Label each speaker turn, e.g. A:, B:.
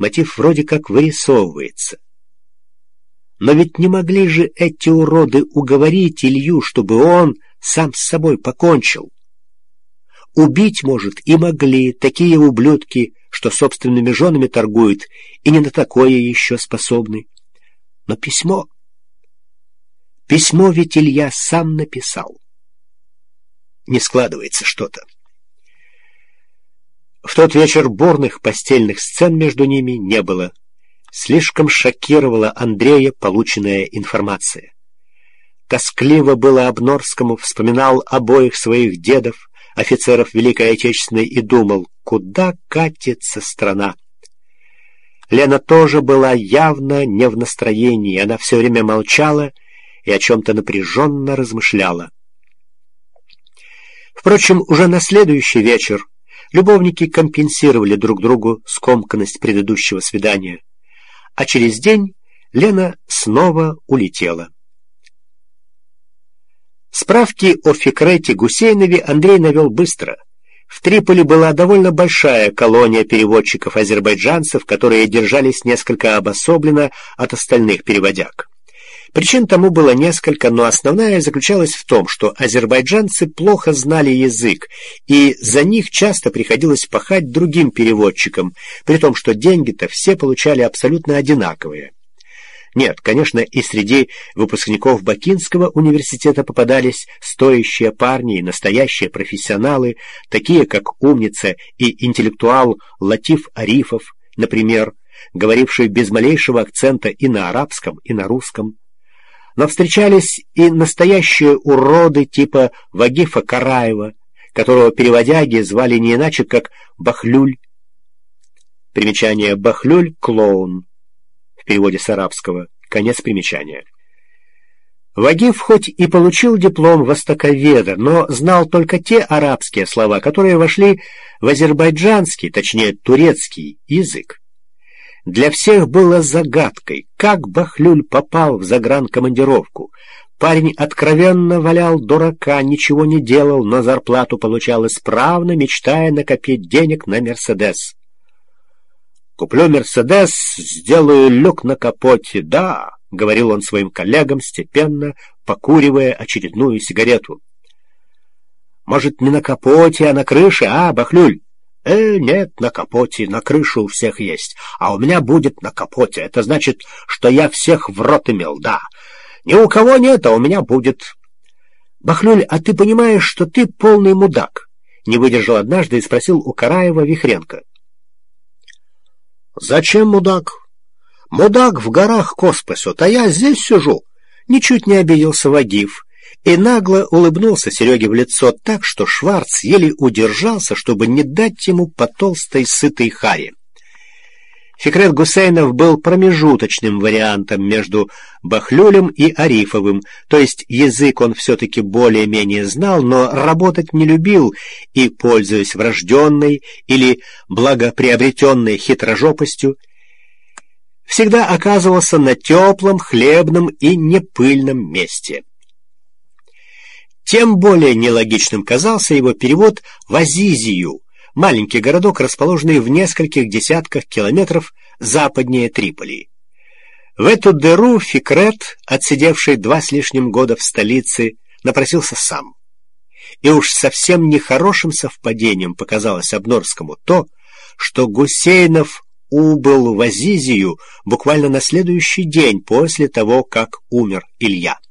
A: мотив вроде как вырисовывается. Но ведь не могли же эти уроды уговорить Илью, чтобы он сам с собой покончил. Убить, может, и могли такие ублюдки, что собственными женами торгуют и не на такое еще способны. Но письмо... Письмо ведь Илья сам написал. Не складывается что-то. В тот вечер бурных постельных сцен между ними не было. Слишком шокировала Андрея полученная информация. Тоскливо было Обнорскому, вспоминал обоих своих дедов, офицеров Великой Отечественной, и думал, куда катится страна. Лена тоже была явно не в настроении, она все время молчала и о чем-то напряженно размышляла. Впрочем, уже на следующий вечер любовники компенсировали друг другу скомканность предыдущего свидания, а через день Лена снова улетела. Справки о Фикрете Гусейнове Андрей навел быстро. В Триполи была довольно большая колония переводчиков-азербайджанцев, которые держались несколько обособленно от остальных переводяг. Причин тому было несколько, но основная заключалась в том, что азербайджанцы плохо знали язык, и за них часто приходилось пахать другим переводчикам, при том, что деньги-то все получали абсолютно одинаковые. Нет, конечно, и среди выпускников Бакинского университета попадались стоящие парни и настоящие профессионалы, такие как умница и интеллектуал Латиф Арифов, например, говоривший без малейшего акцента и на арабском, и на русском. Но встречались и настоящие уроды типа Вагифа Караева, которого переводяги звали не иначе, как Бахлюль. Примечание: Бахлюль — клоун. В переводе с арабского. Конец примечания. Вагиф хоть и получил диплом востоковеда, но знал только те арабские слова, которые вошли в азербайджанский, точнее турецкий язык. Для всех было загадкой, как Бахлюль попал в загранкомандировку. Парень откровенно валял дурака, ничего не делал, но зарплату получал исправно, мечтая накопить денег на «Мерседес». «Куплю «Мерседес», сделаю люк на капоте, да», — говорил он своим коллегам, степенно покуривая очередную сигарету. «Может, не на капоте, а на крыше, а, Бахлюль?» Нет, на капоте, на крыше у всех есть, а у меня будет на капоте. Это значит, что я всех в рот имел, да. Ни у кого нет, а у меня будет». «Бахлюль, а ты понимаешь, что ты полный мудак?» — не выдержал однажды и спросил у Караева Вихренко. «Зачем мудак? Мудак в горах коспасет, а я здесь сижу». Ничуть не обиделся Вагиф и нагло улыбнулся Сереге в лицо так, что Шварц еле удержался, чтобы не дать ему по толстой сытой харе. Фикрет Гусейнов был промежуточным вариантом между Бахлюлем и Арифовым, то есть язык он все-таки более-менее знал, но работать не любил и, пользуясь врожденной или благоприобретенной хитрожопостью, всегда оказывался на теплом, хлебном и непыльном месте. Тем более нелогичным казался его перевод в Азизию, маленький городок, расположенный в нескольких десятках километров западнее Триполи. В эту дыру Фикрет, отсидевший 2 с лишним года в столице, напросился сам. И уж совсем нехорошим совпадением показалось Обнорскому то, что Гусейнов убыл в Азизию буквально на следующий день после того, как умер Илья.